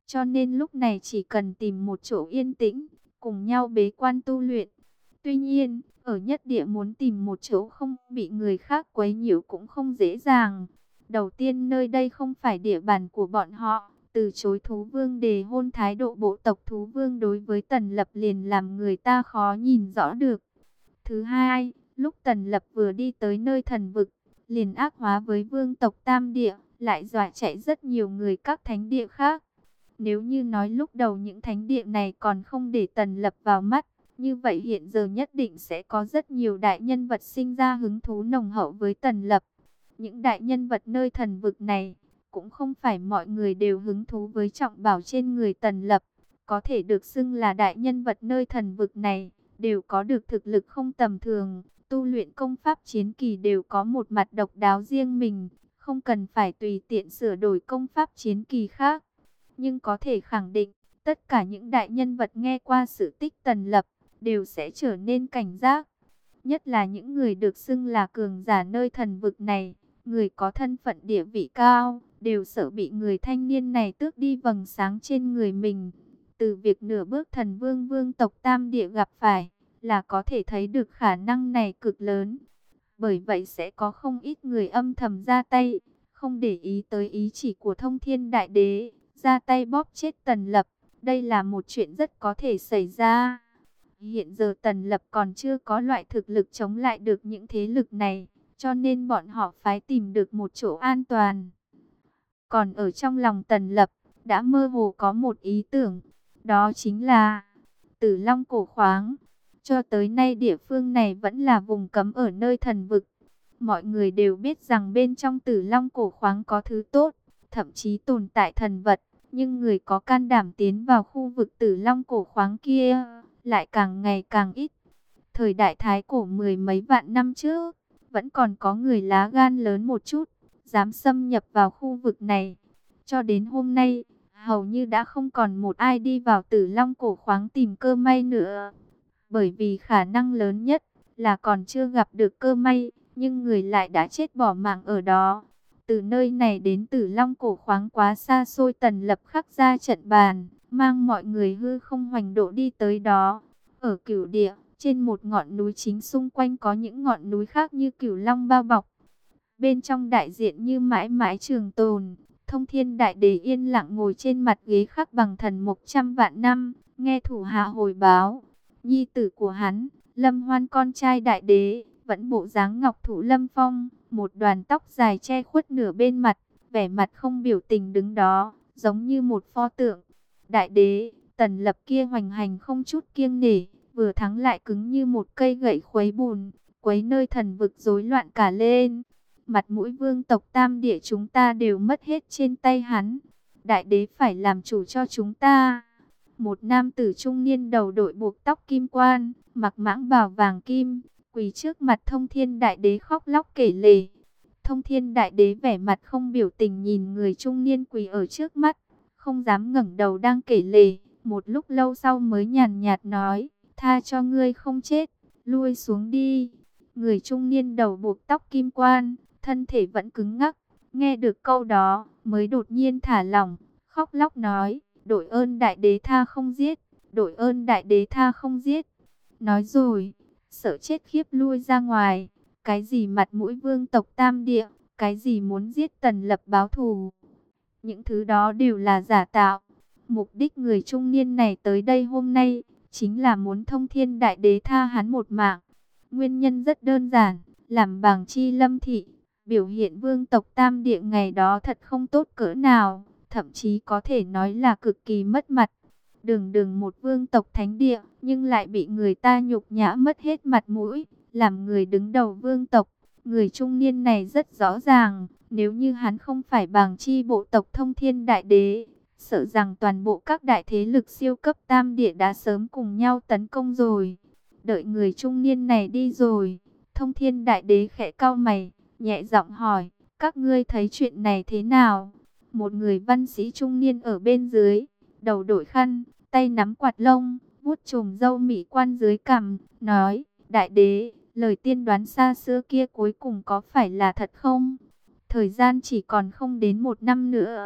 cho nên lúc này chỉ cần tìm một chỗ yên tĩnh, cùng nhau bế quan tu luyện. Tuy nhiên, ở nhất địa muốn tìm một chỗ không bị người khác quấy nhiễu cũng không dễ dàng. Đầu tiên nơi đây không phải địa bàn của bọn họ, từ chối thú vương đề hôn thái độ bộ tộc thú vương đối với Tần Lập liền làm người ta khó nhìn rõ được. Thứ hai, lúc Tần Lập vừa đi tới nơi thần vực, liền ác hóa với vương tộc Tam Địa, lại dọa chạy rất nhiều người các thánh địa khác. Nếu như nói lúc đầu những thánh địa này còn không để Tần Lập vào mắt, như vậy hiện giờ nhất định sẽ có rất nhiều đại nhân vật sinh ra hứng thú nồng hậu với Tần Lập. Những đại nhân vật nơi thần vực này, cũng không phải mọi người đều hứng thú với trọng bảo trên người Tần Lập. Có thể được xưng là đại nhân vật nơi thần vực này, đều có được thực lực không tầm thường, tu luyện công pháp chiến kỳ đều có một mặt độc đáo riêng mình, không cần phải tùy tiện sửa đổi công pháp chiến kỳ khác. Nhưng có thể khẳng định, tất cả những đại nhân vật nghe qua sự tích Tần Lập, đều sẽ trở nên cảnh giác. Nhất là những người được xưng là cường giả nơi thần vực này, người có thân phận địa vị cao, đều sợ bị người thanh niên này tước đi vầng sáng trên người mình. Từ việc nửa bước thần vương vương tộc Tam Địa gặp phải, là có thể thấy được khả năng này cực lớn. Bởi vậy sẽ có không ít người âm thầm ra tay, không để ý tới ý chỉ của Thông Thiên Đại Đế, ra tay bóp chết Tần Lập. Đây là một chuyện rất có thể xảy ra. Hiện giờ Tần Lập còn chưa có loại thực lực chống lại được những thế lực này, cho nên bọn họ phải tìm được một chỗ an toàn. Còn ở trong lòng Tần Lập, đã mơ hồ có một ý tưởng, đó chính là Tử Long cổ khoáng. Cho tới nay địa phương này vẫn là vùng cấm ở nơi thần vực. Mọi người đều biết rằng bên trong Tử Long cổ khoáng có thứ tốt, thậm chí tồn tại thần vật. Nhưng người có can đảm tiến vào khu vực Tử Long cổ khoáng kia, lại càng ngày càng ít. Thời đại Thái cổ mười mấy vạn năm trước, vẫn còn có người lá gan lớn một chút, dám xâm nhập vào khu vực này. Cho đến hôm nay, hầu như đã không còn một ai đi vào Tử Long cổ khoáng tìm cơ may nữa. Bởi vì khả năng lớn nhất là còn chưa gặp được cơ may, nhưng người lại đã chết bỏ mạng ở đó. Từ nơi này đến Tử Long cổ khoáng quá xa xôi, Tần Lập khắc ra trận bàn, mang mọi người hư không hoành độ đi tới đó. Ở Cửu Địa, trên một ngọn núi chính xung quanh có những ngọn núi khác như Cửu Long bao bọc. Bên trong đại diện như mãi mãi trường tồn, Thông Thiên Đại Đế yên lặng ngồi trên mặt ghế khắc bằng thần mục trăm vạn năm, nghe thủ hạ hồi báo. Nhi tử của hắn, Lâm Hoan con trai Đại Đế, vẫn bộ dáng ngọc thụ lâm phong, một đoàn tóc dài che khuất nửa bên mặt, vẻ mặt không biểu tình đứng đó, giống như một pho tượng. Đại Đế, Tần Lập kia hoành hành không chút kiêng nể, vừa thắng lại cứng như một cây gậy khuấy bùn, quấy nơi thần vực rối loạn cả lên. Mặt mũi vương tộc Tam Địa chúng ta đều mất hết trên tay hắn. Đại Đế phải làm chủ cho chúng ta. Một nam tử trung niên đầu đội buộc tóc kim quan, mặc mãng bào vàng kim, quỳ trước mặt Thông Thiên Đại Đế khóc lóc kể lể. Thông Thiên Đại Đế vẻ mặt không biểu tình nhìn người trung niên quỳ ở trước mắt, không dám ngẩng đầu đang kể lể. Một lúc lâu sau mới nhàn nhạt nói, tha cho ngươi không chết, lui xuống đi. Người trung niên đầu buộc tóc kim quan, thân thể vẫn cứng ngắc, nghe được câu đó mới đột nhiên thả lỏng, khóc lóc nói, đội ơn Đại Đế tha không giết, đội ơn Đại Đế tha không giết. Nói rồi, sợ chết khiếp lui ra ngoài, cái gì mặt mũi vương tộc Tam Địa, cái gì muốn giết Tần Lập báo thù. Những thứ đó đều là giả tạo. Mục đích người trung niên này tới đây hôm nay, chính là muốn Thông Thiên Đại Đế tha hắn một mạng. Nguyên nhân rất đơn giản, làm bàng chi lâm thị, biểu hiện vương tộc Tam Địa ngày đó thật không tốt cỡ nào, thậm chí có thể nói là cực kỳ mất mặt. Đường đường một vương tộc thánh địa, nhưng lại bị người ta nhục nhã mất hết mặt mũi, làm người đứng đầu vương tộc. Người trung niên này rất rõ ràng, nếu như hắn không phải bàng chi bộ tộc Thông Thiên Đại Đế, sợ rằng toàn bộ các đại thế lực siêu cấp Tam Địa đã sớm cùng nhau tấn công rồi. Đợi người trung niên này đi rồi, Thông Thiên Đại Đế khẽ cau mày, nhẹ giọng hỏi, các ngươi thấy chuyện này thế nào? Một người văn sĩ trung niên ở bên dưới, đầu đội khăn, tay nắm quạt lông, vuốt chùm râu mỹ quan dưới cằm, nói, Đại Đế, lời tiên đoán xa xưa kia cuối cùng có phải là thật không? Thời gian chỉ còn không đến một năm nữa,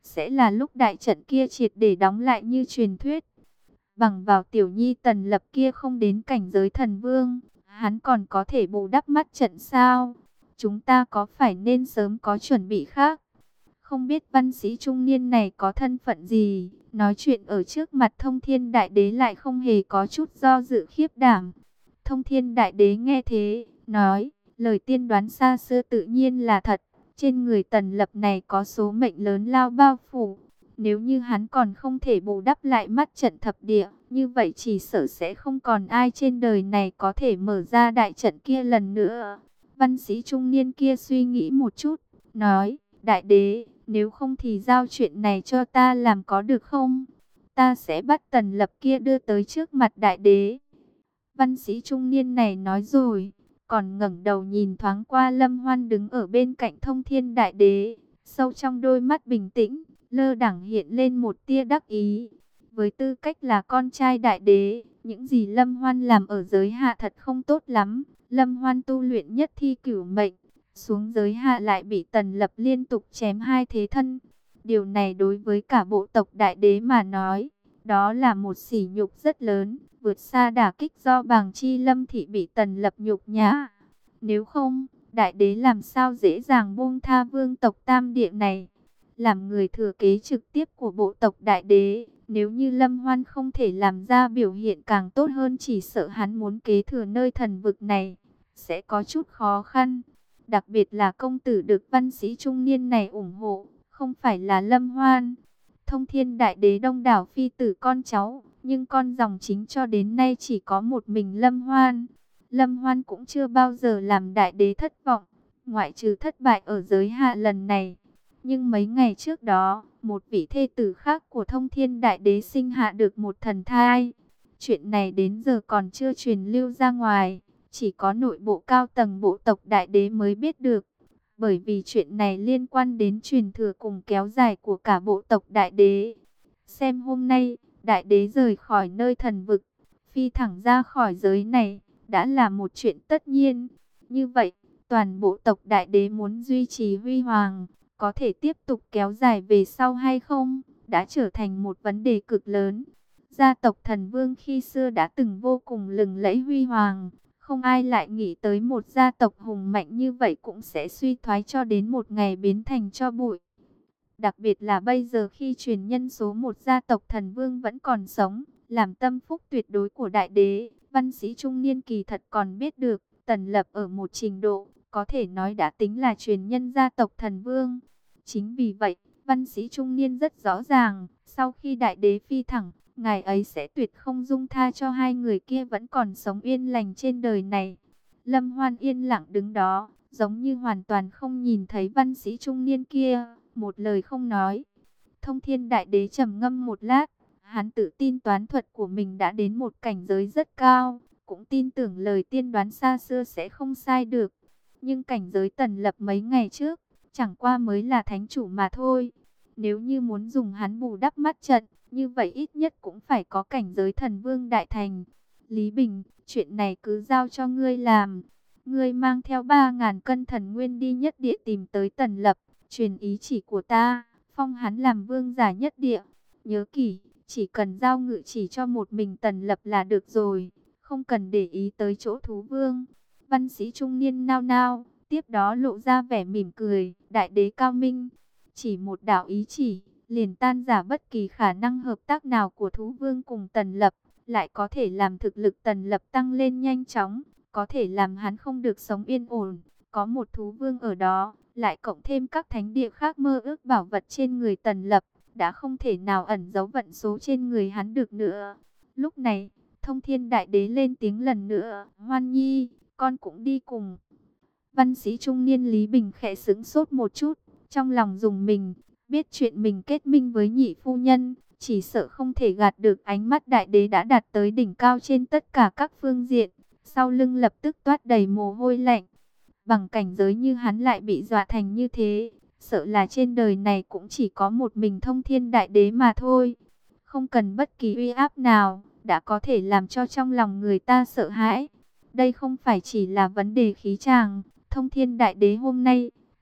sẽ là lúc đại trận kia triệt để đóng lại như truyền thuyết. Bằng vào tiểu nhi Tần Lập kia không đến cảnh giới thần vương, hắn còn có thể bù đắp mắt trận sao? Chúng ta có phải nên sớm có chuẩn bị khác? Không biết văn sĩ trung niên này có thân phận gì, nói chuyện ở trước mặt Thông Thiên Đại Đế lại không hề có chút do dự khiếp đảm. Thông Thiên Đại Đế nghe thế, nói, lời tiên đoán xa xưa tự nhiên là thật, trên người Tần Lập này có số mệnh lớn lao bao phủ. Nếu như hắn còn không thể bù đắp lại mắt trận thập địa, như vậy chỉ sợ sẽ không còn ai trên đời này có thể mở ra đại trận kia lần nữa. Văn sĩ trung niên kia suy nghĩ một chút, nói, Đại Đế, nếu không thì giao chuyện này cho ta làm có được không? Ta sẽ bắt Tần Lập kia đưa tới trước mặt Đại Đế. Văn sĩ trung niên này nói rồi, còn ngẩng đầu nhìn thoáng qua Lâm Hoan đứng ở bên cạnh Thông Thiên Đại Đế, sâu trong đôi mắt bình tĩnh, lơ đãng hiện lên một tia đắc ý. Với tư cách là con trai Đại Đế, những gì Lâm Hoan làm ở giới hạ thật không tốt lắm. Lâm Hoan tu luyện nhất thi cửu mệnh, xuống giới hạ lại bị Tần Lập liên tục chém hai thế thân. Điều này đối với cả bộ tộc Đại Đế mà nói, đó là một sỉ nhục rất lớn, vượt xa đả kích do Bàng Chi Lâm thị bị Tần Lập nhục nhã. Nếu không, Đại Đế làm sao dễ dàng buông tha vương tộc Tam Địa này, làm người thừa kế trực tiếp của bộ tộc Đại Đế. Nếu như Lâm Hoan không thể làm ra biểu hiện càng tốt hơn, chỉ sợ hắn muốn kế thừa nơi thần vực này sẽ có chút khó khăn. Đặc biệt là công tử được văn sĩ trung niên này ủng hộ, không phải là Lâm Hoan. Thông Thiên Đại Đế đông đảo phi tử con cháu, nhưng con dòng chính cho đến nay chỉ có một mình Lâm Hoan. Lâm Hoan cũng chưa bao giờ làm Đại Đế thất vọng, ngoại trừ thất bại ở giới hạ lần này. Nhưng mấy ngày trước đó, một vị thê tử khác của Thông Thiên Đại Đế sinh hạ được một thần thai. Chuyện này đến giờ còn chưa truyền lưu ra ngoài, chỉ có nội bộ cao tầng bộ tộc Đại Đế mới biết được. Bởi vì chuyện này liên quan đến truyền thừa cùng kéo dài của cả bộ tộc Đại Đế. Xem hôm nay, Đại Đế rời khỏi nơi thần vực, phi thẳng ra khỏi giới này, đã là một chuyện tất nhiên. Như vậy, toàn bộ tộc Đại Đế muốn duy trì huy hoàng, có thể tiếp tục kéo dài về sau hay không, đã trở thành một vấn đề cực lớn. Gia tộc Thần Vương khi xưa đã từng vô cùng lừng lẫy huy hoàng, không ai lại nghĩ tới một gia tộc hùng mạnh như vậy cũng sẽ suy thoái cho đến một ngày biến thành tro bụi. Đặc biệt là bây giờ khi truyền nhân số một gia tộc Thần Vương vẫn còn sống, làm tâm phúc tuyệt đối của Đại Đế, văn sĩ trung niên kỳ thật còn biết được, Tần Lập ở một trình độ, có thể nói đã tính là truyền nhân gia tộc Thần Vương. Chính vì vậy, văn sĩ trung niên rất rõ ràng, sau khi Đại Đế phi thẳng, ngài ấy sẽ tuyệt không dung tha cho hai người kia vẫn còn sống yên lành trên đời này. Lâm Hoan yên lặng đứng đó, giống như hoàn toàn không nhìn thấy văn sĩ trung niên kia, một lời không nói. Thông Thiên Đại Đế trầm ngâm một lát, hắn tự tin toán thuật của mình đã đến một cảnh giới rất cao, cũng tin tưởng lời tiên đoán xa xưa sẽ không sai được. Nhưng cảnh giới Tần Lập mấy ngày trước, chẳng qua mới là thánh chủ mà thôi. Nếu như muốn dùng hắn bù đắp mắt trận, như vậy ít nhất cũng phải có cảnh giới thần vương đại thành. Lý Bình, chuyện này cứ giao cho ngươi làm. Ngươi mang theo ba ngàn cân thần nguyên đi nhất địa tìm tới Tần Lập, truyền ý chỉ của ta, phong hắn làm vương giả nhất địa. Nhớ kỹ, chỉ cần giao ngự chỉ cho một mình Tần Lập là được rồi, không cần để ý tới chỗ thú vương. Văn sĩ trung niên nao nao, tiếp đó lộ ra vẻ mỉm cười, Đại Đế cao minh, chỉ một đạo ý chỉ, liền tan giả bất kỳ khả năng hợp tác nào của thú vương cùng Tần Lập, lại có thể làm thực lực Tần Lập tăng lên nhanh chóng, có thể làm hắn không được sống yên ổn. Có một thú vương ở đó, lại cộng thêm các thánh địa khác mơ ước bảo vật trên người Tần Lập, đã không thể nào ẩn giấu vận số trên người hắn được nữa. Lúc này, Thông Thiên Đại Đế lên tiếng lần nữa, Hoan Nhi, con cũng đi cùng. Văn sĩ trung niên Lý Bình khẽ sững sốt một chút, trong lòng dùng mình, biết chuyện mình kết minh với nhị phu nhân, chỉ sợ không thể gạt được ánh mắt Đại Đế đã đạt tới đỉnh cao trên tất cả các phương diện, sau lưng lập tức toát đầy mồ hôi lạnh. Bằng cảnh giới như hắn lại bị dọa thành như thế, sợ là trên đời này cũng chỉ có một mình Thông Thiên Đại Đế mà thôi. Không cần bất kỳ uy áp nào, đã có thể làm cho trong lòng người ta sợ hãi. Đây không phải chỉ là vấn đề khí tràng, Thông Thiên Đại Đế hôm nay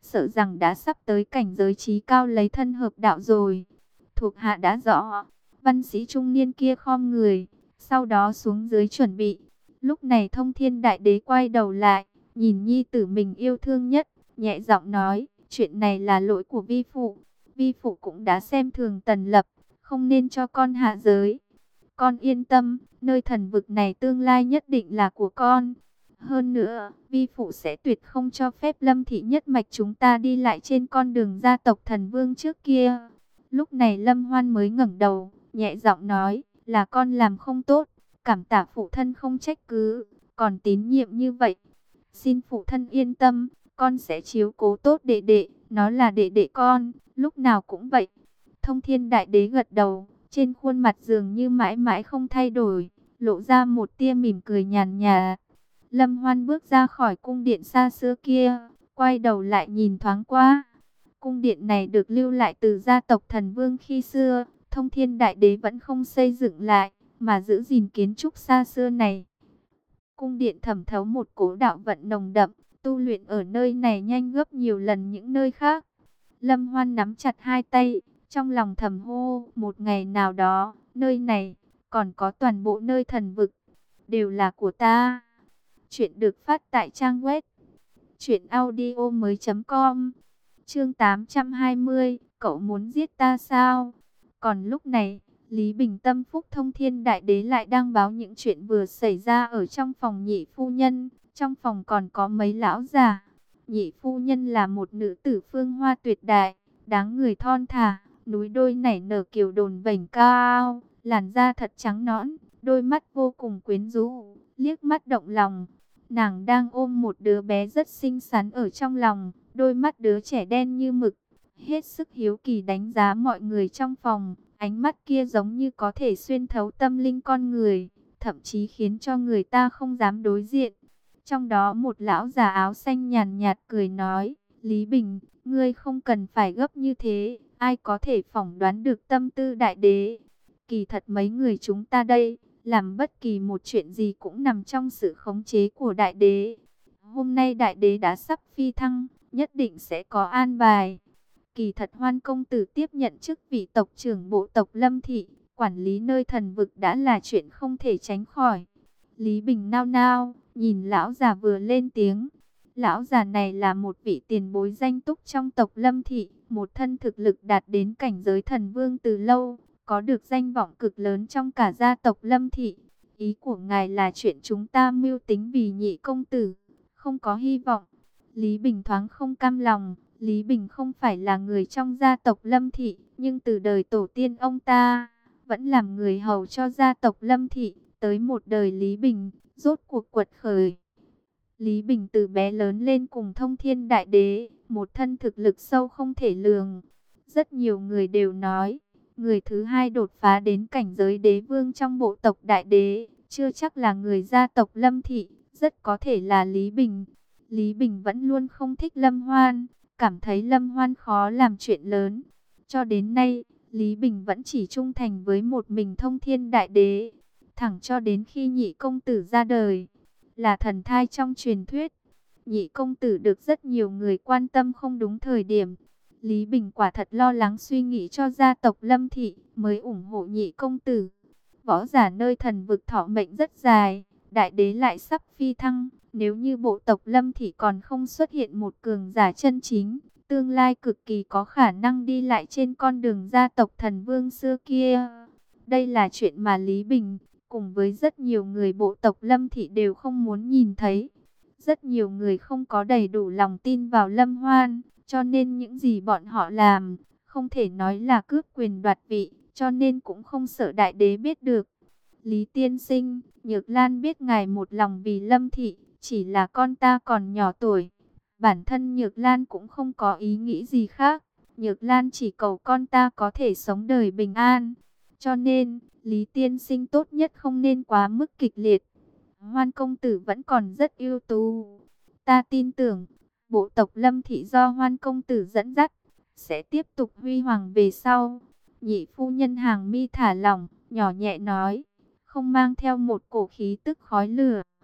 sợ rằng đã sắp tới cảnh giới trí cao lấy thân hợp đạo rồi. Thuộc hạ đã rõ. Văn sĩ trung niên kia khom người, sau đó xuống dưới chuẩn bị. Lúc này Thông Thiên Đại Đế quay đầu lại, nhìn nhi tử mình yêu thương nhất, nhẹ giọng nói, chuyện này là lỗi của vi phụ. Vi phụ cũng đã xem thường Tần Lập, không nên cho con hạ giới. Con yên tâm, nơi thần vực này tương lai nhất định là của con. Hơn nữa, vi phụ sẽ tuyệt không cho phép Lâm thị nhất mạch chúng ta đi lại trên con đường gia tộc thần vương trước kia. Lúc này Lâm Hoan mới ngẩng đầu, nhẹ giọng nói, là con làm không tốt, cảm tạ phụ thân không trách cứ, còn tín nhiệm như vậy. Xin phụ thân yên tâm, con sẽ chiếu cố tốt đệ đệ, nó là đệ đệ con, lúc nào cũng vậy. Thông Thiên Đại Đế gật đầu, trên khuôn mặt dường như mãi mãi không thay đổi, lộ ra một tia mỉm cười nhàn nhạt. Lâm Hoan bước ra khỏi cung điện xa xưa kia, quay đầu lại nhìn thoáng qua. Cung điện này được lưu lại từ gia tộc thần vương khi xưa, Thông Thiên Đại Đế vẫn không xây dựng lại, mà giữ gìn kiến trúc xa xưa này. Cung điện thẩm thấu một cỗ đạo vận nồng đậm, tu luyện ở nơi này nhanh gấp nhiều lần những nơi khác. Lâm Hoan nắm chặt hai tay, trong lòng thầm hô, một ngày nào đó, nơi này, còn có toàn bộ nơi thần vực, đều là của ta. Chuyện được phát tại trang web truyện audio mới chấm com. Chương tám trăm hai mươi, cậu muốn giết ta sao? Còn lúc này, Lý Bình tâm phúc Thông Thiên Đại Đế lại đang báo những chuyện vừa xảy ra ở trong phòng nhị phu nhân. Trong phòng còn có mấy lão già. Nhị phu nhân là một nữ tử phương hoa tuyệt đại, dáng người thon thả, núi đôi nảy nở kiều đồn vành cao, làn da thật trắng nõn, đôi mắt vô cùng quyến rũ, liếc mắt động lòng. Nàng đang ôm một đứa bé rất xinh xắn ở trong lòng, đôi mắt đứa trẻ đen như mực, hết sức hiếu kỳ đánh giá mọi người trong phòng. Ánh mắt kia giống như có thể xuyên thấu tâm linh con người, thậm chí khiến cho người ta không dám đối diện. Trong đó một lão già áo xanh nhàn nhạt cười nói, Lý Bình, ngươi không cần phải gấp như thế, ai có thể phỏng đoán được tâm tư đại đế. Kỳ thật mấy người chúng ta đây, làm bất kỳ một chuyện gì cũng nằm trong sự khống chế của đại đế. Hôm nay đại đế đã sắp phi thăng, nhất định sẽ có an bài. Kỳ thật Hoan công tử tiếp nhận chức vị tộc trưởng bộ tộc Lâm thị, quản lý nơi thần vực đã là chuyện không thể tránh khỏi. Lý Bình nao nao, nhìn lão già vừa lên tiếng. Lão già này là một vị tiền bối danh túc trong tộc Lâm thị, một thân thực lực đạt đến cảnh giới thần vương từ lâu, có được danh vọng cực lớn trong cả gia tộc Lâm thị. Ý của ngài là chuyện chúng ta mưu tính vì nhị công tử, không có hy vọng. Lý Bình thoáng không cam lòng. Lý Bình không phải là người trong gia tộc Lâm thị, nhưng từ đời tổ tiên ông ta vẫn làm người hầu cho gia tộc Lâm thị. Tới một đời Lý Bình, rốt cuộc quật khởi. Lý Bình từ bé lớn lên cùng Thông Thiên Đại Đế, một thân thực lực sâu không thể lường. Rất nhiều người đều nói, người thứ hai đột phá đến cảnh giới đế vương trong bộ tộc Đại Đế, chưa chắc là người gia tộc Lâm thị, rất có thể là Lý Bình. Lý Bình vẫn luôn không thích Lâm Hoan, cảm thấy Lâm Hoan khó làm chuyện lớn. Cho đến nay, Lý Bình vẫn chỉ trung thành với một mình Thông Thiên Đại Đế. Thẳng cho đến khi nhị công tử ra đời, là thần thai trong truyền thuyết. Nhị công tử được rất nhiều người quan tâm không đúng thời điểm. Lý Bình quả thật lo lắng suy nghĩ cho gia tộc Lâm thị, mới ủng hộ nhị công tử. Võ giả nơi thần vực thọ mệnh rất dài, Đại Đế lại sắp phi thăng. Nếu như bộ tộc Lâm thị còn không xuất hiện một cường giả chân chính, tương lai cực kỳ có khả năng đi lại trên con đường gia tộc thần vương xưa kia. Đây là chuyện mà Lý Bình, cùng với rất nhiều người bộ tộc Lâm thị đều không muốn nhìn thấy. Rất nhiều người không có đầy đủ lòng tin vào Lâm Hoan, cho nên những gì bọn họ làm, không thể nói là cướp quyền đoạt vị, cho nên cũng không sợ Đại Đế biết được. Lý tiên sinh, Nhược Lan biết ngài một lòng vì Lâm thị, chỉ là con ta còn nhỏ tuổi. Bản thân Nhược Lan cũng không có ý nghĩ gì khác. Nhược Lan chỉ cầu con ta có thể sống đời bình an. Cho nên, Lý tiên sinh tốt nhất không nên quá mức kịch liệt. Hoan công tử vẫn còn rất ưu tú. Ta tin tưởng, bộ tộc Lâm thị do Hoan công tử dẫn dắt, sẽ tiếp tục huy hoàng về sau. Nhị phu nhân hàng mi thả lỏng, nhỏ nhẹ nói, không mang theo một cổ khí tức khói lửa.